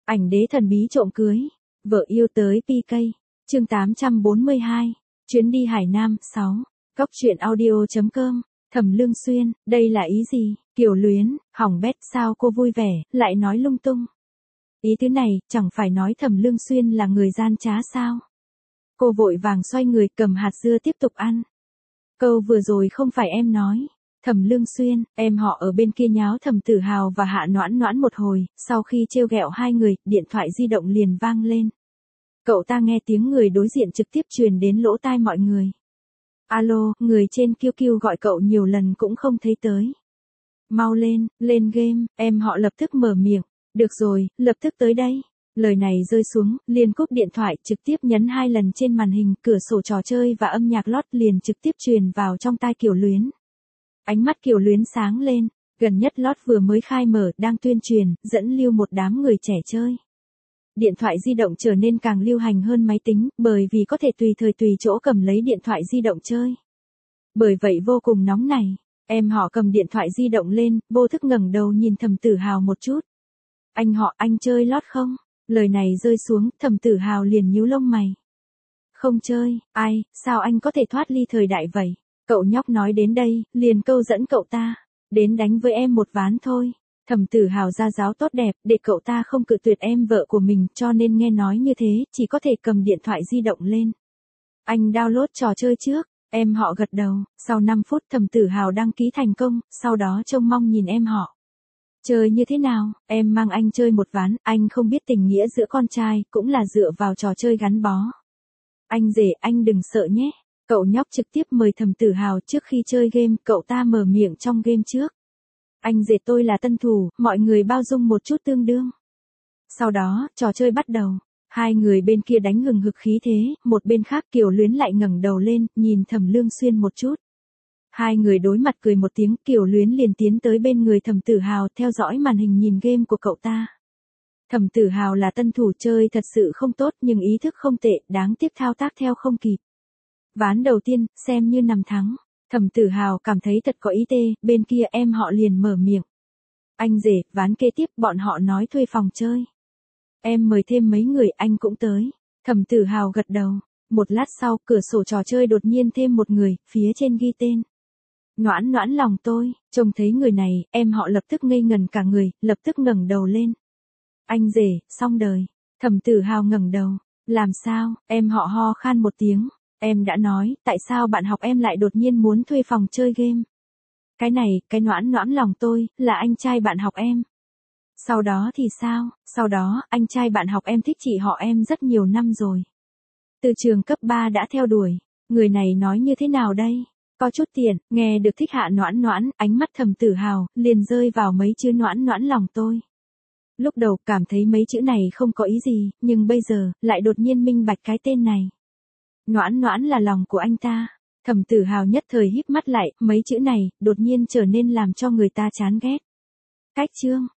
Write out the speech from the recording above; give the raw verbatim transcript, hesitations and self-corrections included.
Ảnh đế thần bí trộm cưới, vợ yêu tới pê ca. Chương tám trăm bốn mươi hai, chuyến đi Hải Nam. sáu. Cóc truyện audio chấm com. Thẩm Lương Xuyên, đây là ý gì? Kiều Luyến, hỏng bét, sao cô vui vẻ, lại nói lung tung. Ý thứ này, chẳng phải nói Thẩm Lương Xuyên là người gian trá sao? Cô vội vàng xoay người cầm hạt dưa tiếp tục ăn. Câu vừa rồi không phải em nói. Thẩm Lương Xuyên, em họ ở bên kia nháo Thẩm Tử Hào và Hạ Noãn Noãn một hồi, sau khi trêu ghẹo hai người, điện thoại di động liền vang lên. Cậu ta nghe tiếng người đối diện trực tiếp truyền đến lỗ tai mọi người. Alo, người trên Q Q gọi cậu nhiều lần cũng không thấy tới. Mau lên, lên game, em họ lập tức mở miệng. Được rồi, lập tức tới đây. Lời này rơi xuống, liền cúp điện thoại, trực tiếp nhấn hai lần trên màn hình, cửa sổ trò chơi và âm nhạc lót liền trực tiếp truyền vào trong tai Kiều Luyến. Ánh mắt Kiều Luyến sáng lên, gần nhất lót vừa mới khai mở, đang tuyên truyền, dẫn lưu một đám người trẻ chơi. Điện thoại di động trở nên càng lưu hành hơn máy tính, bởi vì có thể tùy thời tùy chỗ cầm lấy điện thoại di động chơi. Bởi vậy vô cùng nóng này, em họ cầm điện thoại di động lên, vô thức ngẩng đầu nhìn Thẩm Tử Hào một chút. Anh họ, anh chơi lót không? Lời này rơi xuống, Thẩm Tử Hào liền nhíu lông mày. Không chơi, ai, sao anh có thể thoát ly thời đại vậy? Cậu nhóc nói đến đây, liền câu dẫn cậu ta. Đến đánh với em một ván thôi. Thẩm Tử Hào ra giáo tốt đẹp, để cậu ta không cự tuyệt em vợ của mình, cho nên nghe nói như thế, chỉ có thể cầm điện thoại di động lên. Anh download trò chơi trước, em họ gật đầu, sau năm phút Thẩm Tử Hào đăng ký thành công, sau đó trông mong nhìn em họ. Chơi như thế nào, em mang anh chơi một ván, anh không biết tình nghĩa giữa con trai, cũng là dựa vào trò chơi gắn bó. Anh rể, anh đừng sợ nhé. Cậu nhóc trực tiếp mời Thẩm Tử Hào trước khi chơi game, cậu ta mở miệng trong game trước. Anh rể tôi là tân thủ, mọi người bao dung một chút tương đương. Sau đó, trò chơi bắt đầu. Hai người bên kia đánh hừng hực khí thế, một bên khác Kiều Luyến lại ngẩng đầu lên, nhìn Thẩm Lương Xuyên một chút. Hai người đối mặt cười một tiếng, Kiều Luyến liền tiến tới bên người Thẩm Tử Hào, theo dõi màn hình nhìn game của cậu ta. Thẩm Tử Hào là tân thủ, chơi thật sự không tốt nhưng ý thức không tệ, đáng tiếc thao tác theo không kịp. Ván đầu tiên, xem như nằm thắng. Thẩm Tử Hào cảm thấy thật có ý tê, bên kia em họ liền mở miệng. Anh rể, ván kế tiếp bọn họ nói thuê phòng chơi. Em mời thêm mấy người, anh cũng tới. Thẩm Tử Hào gật đầu. Một lát sau, cửa sổ trò chơi đột nhiên thêm một người, phía trên ghi tên. Noãn Noãn lòng tôi, trông thấy người này, em họ lập tức ngây ngần cả người, lập tức ngẩng đầu lên. Anh rể, xong đời. Thẩm Tử Hào ngẩng đầu. Làm sao, em họ ho khan một tiếng. Em đã nói, tại sao bạn học em lại đột nhiên muốn thuê phòng chơi game? Cái này, cái Noãn Noãn lòng tôi, là anh trai bạn học em. Sau đó thì sao? Sau đó, anh trai bạn học em thích chị họ em rất nhiều năm rồi. Từ trường cấp ba đã theo đuổi. Người này nói như thế nào đây? Có chút tiền, nghe được thích Hạ Noãn Noãn, ánh mắt Thẩm Tử Hào, liền rơi vào mấy chữ Noãn Noãn lòng tôi. Lúc đầu, cảm thấy mấy chữ này không có ý gì, nhưng bây giờ, lại đột nhiên minh bạch cái tên này. Noãn Noãn là lòng của anh ta. Thẩm Tử Hào nhất thời híp mắt lại, mấy chữ này, đột nhiên trở nên làm cho người ta chán ghét. Cách chương,